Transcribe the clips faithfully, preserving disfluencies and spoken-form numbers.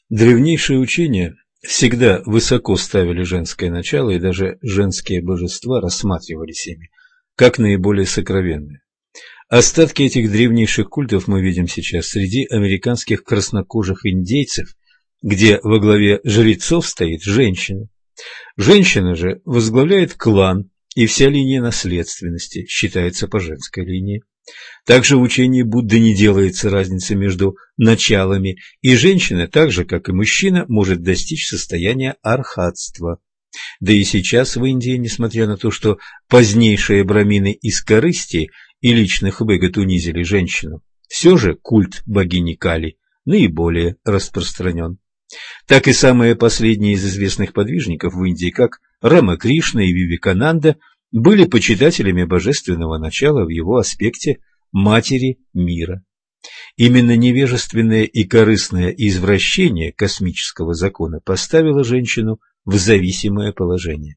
Древнейшие учения всегда высоко ставили женское начало, и даже женские божества рассматривались ими как наиболее сокровенные. Остатки этих древнейших культов мы видим сейчас среди американских краснокожих индейцев, где во главе жрецов стоит женщина. Женщина же возглавляет клан, и вся линия наследственности считается по женской линии. Также в учении Будды не делается разницы между началами, и женщина, так же как и мужчина, может достичь состояния архатства. Да и сейчас в Индии, несмотря на то, что позднейшие брамины из корысти и личных выгод унизили женщину, все же культ богини Кали наиболее распространен. Так и самые последние из известных подвижников в Индии, как Рамакришна и Вивекананда, были почитателями божественного начала в его аспекте матери мира. Именно невежественное и корыстное извращение космического закона поставило женщину в зависимое положение.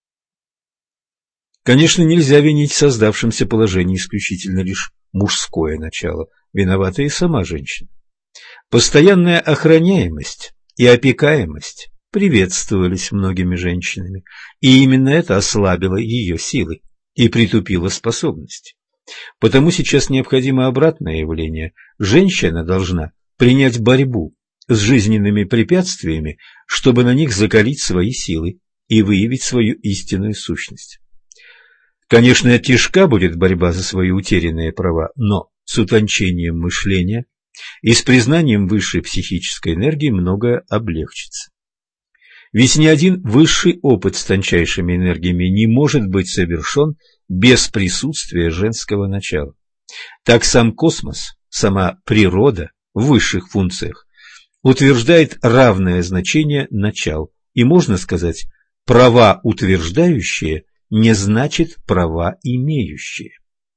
Конечно, нельзя винить в создавшемся положении исключительно лишь мужское начало, виновата и сама женщина. Постоянная охраняемость и опекаемость приветствовались многими женщинами, и именно это ослабило ее силы и притупило способности. Потому сейчас необходимо обратное явление. Женщина должна принять борьбу с жизненными препятствиями, чтобы на них закалить свои силы и выявить свою истинную сущность. Конечно, тяжка будет борьба за свои утерянные права, но с утончением мышления и с признанием высшей психической энергии многое облегчится. Ведь ни один высший опыт с тончайшими энергиями не может быть совершен без присутствия женского начала. Так сам космос, сама природа в высших функциях утверждает равное значение начал, и можно сказать, права утверждающие не значит права имеющие.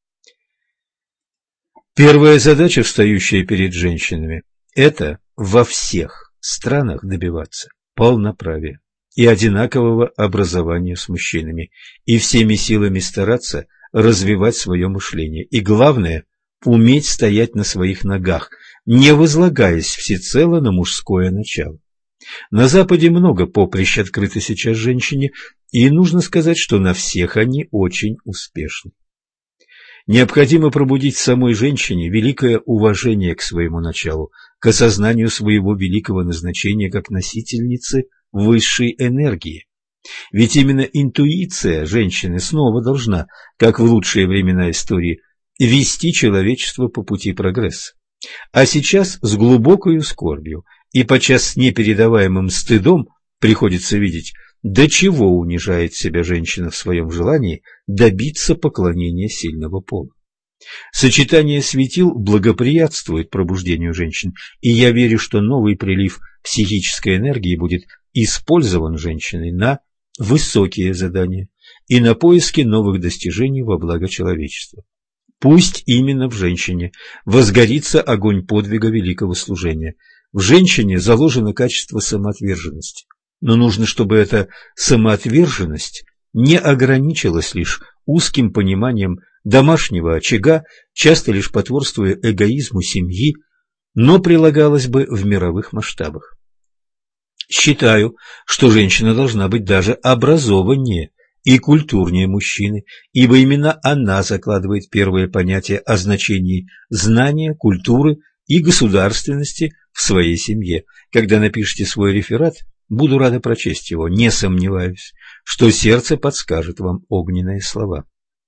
Первая задача, встающая перед женщинами, это во всех странах добиваться полноправия и одинакового образования с мужчинами, и всеми силами стараться развивать свое мышление, и главное – уметь стоять на своих ногах, не возлагаясь всецело на мужское начало. На Западе много поприщ открыто сейчас женщине, и нужно сказать, что на всех они очень успешны. Необходимо пробудить в самой женщине великое уважение к своему началу, к осознанию своего великого назначения как носительницы высшей энергии. Ведь именно интуиция женщины снова должна, как в лучшие времена истории, вести человечество по пути прогресса. А сейчас с глубокой скорбью и подчас с непередаваемым стыдом приходится видеть, до чего унижает себя женщина в своем желании добиться поклонения сильного пола. Сочетание светил благоприятствует пробуждению женщин, и я верю, что новый прилив психической энергии будет использован женщиной на высокие задания и на поиски новых достижений во благо человечества. Пусть именно в женщине возгорится огонь подвига великого служения. В женщине заложено качество самоотверженности. Но нужно, чтобы эта самоотверженность не ограничилась лишь узким пониманием домашнего очага, часто лишь потворствуя эгоизму семьи, но прилагалась бы в мировых масштабах. Считаю, что женщина должна быть даже образованнее и культурнее мужчины, ибо именно она закладывает первые понятия о значении знания, культуры и государственности в своей семье. Когда напишите свой реферат, буду рада прочесть его, не сомневаюсь, что сердце подскажет вам огненные слова.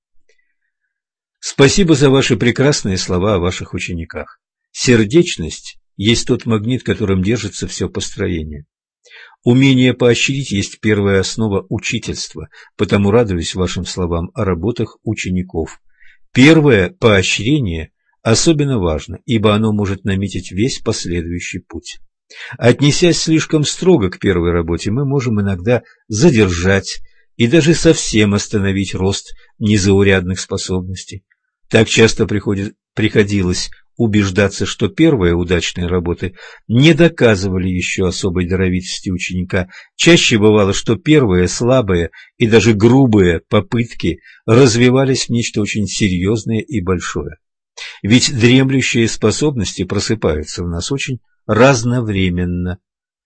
Спасибо за ваши прекрасные слова о ваших учениках. Сердечность есть тот магнит, которым держится все построение. Умение поощрить есть первая основа учительства, потому радуюсь вашим словам о работах учеников. Первое поощрение особенно важно, ибо оно может наметить весь последующий путь. Отнесясь слишком строго к первой работе, мы можем иногда задержать и даже совсем остановить рост незаурядных способностей. Так часто приходит, приходилось убеждаться, что первые удачные работы не доказывали еще особой даровитости ученика. Чаще бывало, что первые слабые и даже грубые попытки развивались в нечто очень серьезное и большое. Ведь дремлющие способности просыпаются в нас очень разновременно.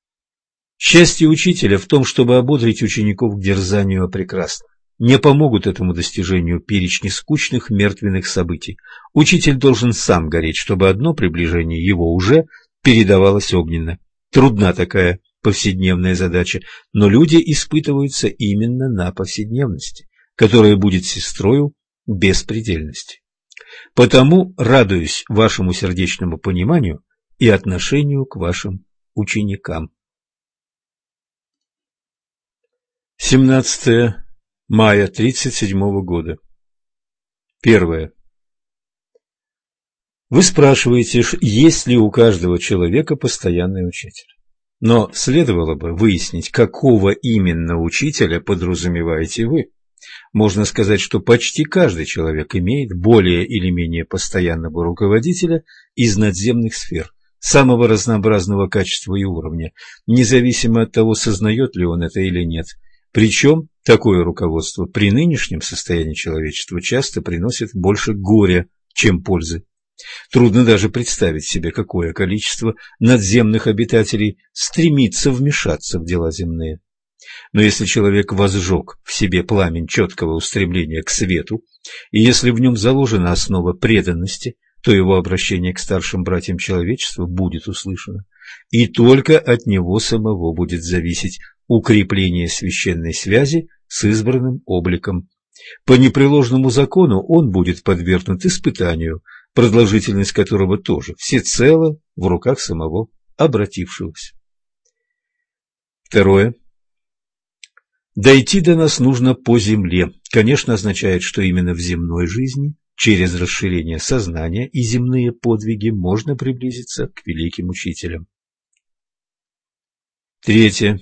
Счастье учителя в том, чтобы ободрить учеников к дерзанию о прекрасном. Не помогут этому достижению перечни скучных мертвенных событий. Учитель должен сам гореть, чтобы одно приближение его уже передавалось огненно. Трудна такая повседневная задача, но люди испытываются именно на повседневности, которая будет сестрою беспредельности. Потому радуюсь вашему сердечному пониманию и отношению к вашим ученикам. семнадцатое мая тридцать седьмого года. Первое. Вы спрашиваете, есть ли у каждого человека постоянный учитель. Но следовало бы выяснить, какого именно учителя подразумеваете вы. Можно сказать, что почти каждый человек имеет более или менее постоянного руководителя из надземных сфер, самого разнообразного качества и уровня, независимо от того, сознает ли он это или нет. Причем такое руководство при нынешнем состоянии человечества часто приносит больше горя, чем пользы. Трудно даже представить себе, какое количество надземных обитателей стремится вмешаться в дела земные. Но если человек возжег в себе пламень четкого устремления к свету, и если в нем заложена основа преданности, то его обращение к старшим братьям человечества будет услышано, и только от него самого будет зависеть укрепление священной связи с избранным обликом. По непреложному закону он будет подвергнут испытанию, продолжительность которого тоже всецело в руках самого обратившегося. Второе. Дойти до нас нужно по земле. Конечно, означает, что именно в земной жизни, через расширение сознания и земные подвиги, можно приблизиться к великим учителям. Третье.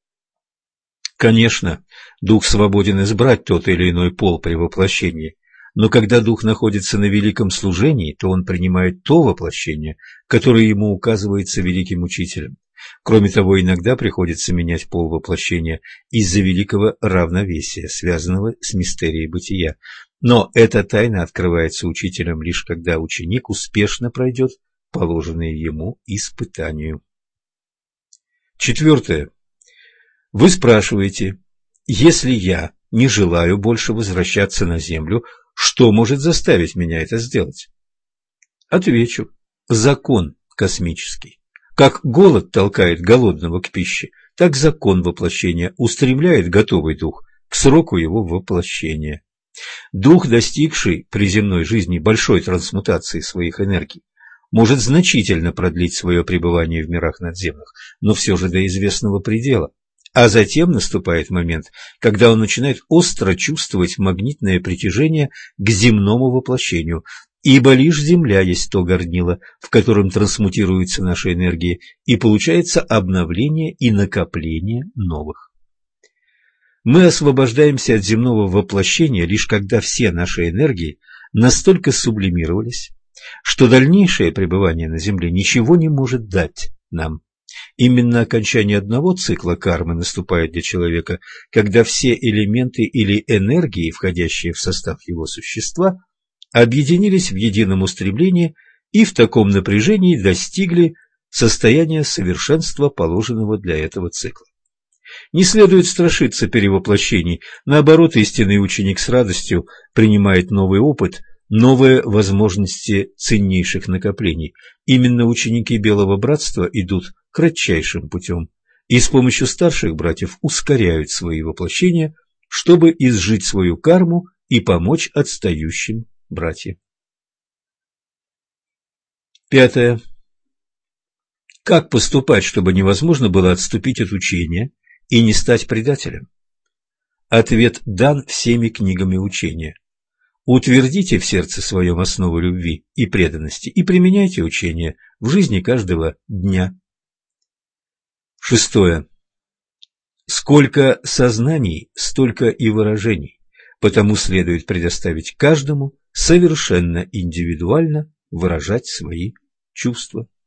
Конечно, дух свободен избрать тот или иной пол при воплощении, но когда дух находится на великом служении, то он принимает то воплощение, которое ему указывается великим учителем. Кроме того, иногда приходится менять пол воплощения из-за великого равновесия, связанного с мистерией бытия. Но эта тайна открывается учителем лишь когда ученик успешно пройдет положенные ему испытания. Четвертое. Вы спрашиваете, если я не желаю больше возвращаться на Землю, что может заставить меня это сделать? Отвечу, закон космический. Как голод толкает голодного к пище, так закон воплощения устремляет готовый дух к сроку его воплощения. Дух, достигший при земной жизни большой трансмутации своих энергий, может значительно продлить свое пребывание в мирах надземных, но все же до известного предела. А затем наступает момент, когда он начинает остро чувствовать магнитное притяжение к земному воплощению, ибо лишь Земля есть то горнило, в котором трансмутируются наши энергии, и получается обновление и накопление новых. Мы освобождаемся от земного воплощения лишь когда все наши энергии настолько сублимировались, что дальнейшее пребывание на Земле ничего не может дать нам. Именно окончание одного цикла кармы наступает для человека, когда все элементы или энергии, входящие в состав его существа, объединились в едином устремлении и в таком напряжении достигли состояния совершенства, положенного для этого цикла. Не следует страшиться перевоплощений, наоборот, истинный ученик с радостью принимает новый опыт, новые возможности ценнейших накоплений. Именно ученики Белого Братства идут кратчайшим путем и с помощью старших братьев ускоряют свои воплощения, чтобы изжить свою карму и помочь отстающим братьям. Пятое. Как поступать, чтобы невозможно было отступить от учения и не стать предателем? Ответ дан всеми книгами учения. Утвердите в сердце своем основу любви и преданности и применяйте учение в жизни каждого дня. Шестое. Сколько сознаний, столько и выражений, потому следует предоставить каждому совершенно индивидуально выражать свои чувства.